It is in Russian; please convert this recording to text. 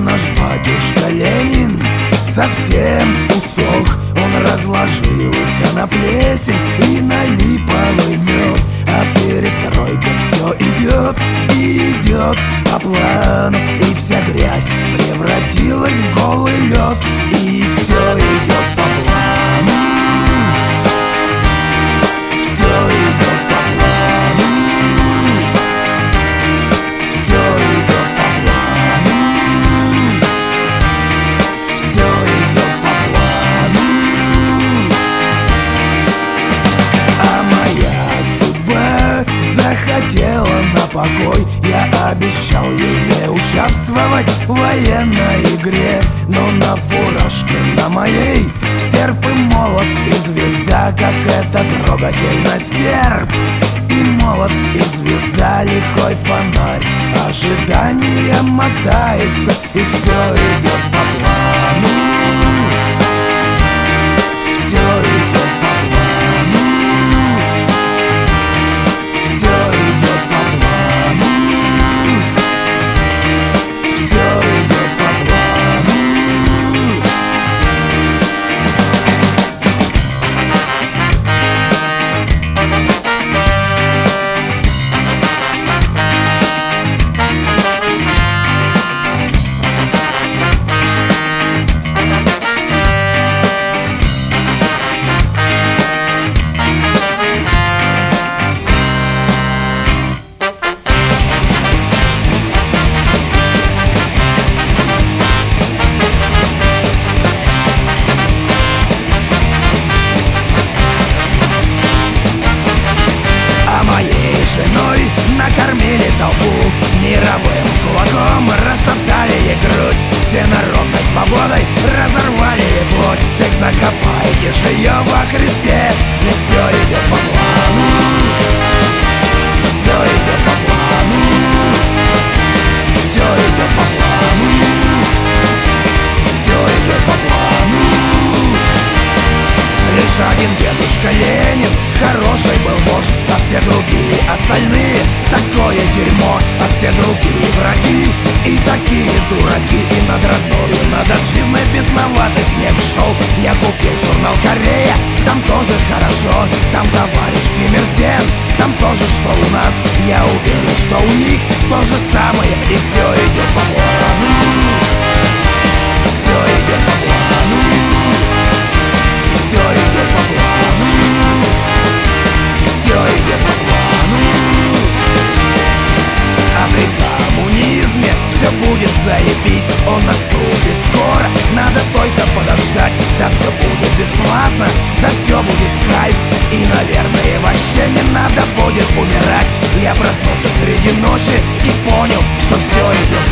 наш батюшка Ленин совсем усох. Он разложился на плесень и на липовый мед. А перестройка все идет и идет по плану, и вся грязь превратилась в голый лед. И все идет по плану, все идет по плану, все идет по плану, все идет по плану. А моя судьба захотела на покой. Я обещал ей не участвовать в военной игре, но на фуражке на моей серп и молот и звезда. Как это трогательно, серп и молот и звезда, лихой фонарь. Ожидание мотается, и все идет по плану, все идет по плану, все идет по плану, все идет по плану. Женой накормили толпу, мировым кулаком растоптали ей грудь, всенародной свободой разорвали ей плоть. Так закопайте же ее во Христе, ведь все идет по плану, все идет по плану, все идет по плану, все идет по плану. Лишь один дедушка Ленин хороший был вождь, а все другие остальные такое дерьмо, а все другие враги и такие дураки. И над родною, над отчизной бесноватый снег шел. Я купил журнал «Корея», там тоже хорошо, там товарищ Ким Ир Сен, там тоже что у нас. Я уверен, что у них то же самое, и все идет по плану, все идет по плану, все идет по плану, все идет по плану. А при коммунизме все будет заебись, он наступит скоро, надо только подождать. Да все будет бесплатно, да все будет в кайф, и, наверное, вообще не надо будет умирать. Я проснулся среди ночи и понял, что все идет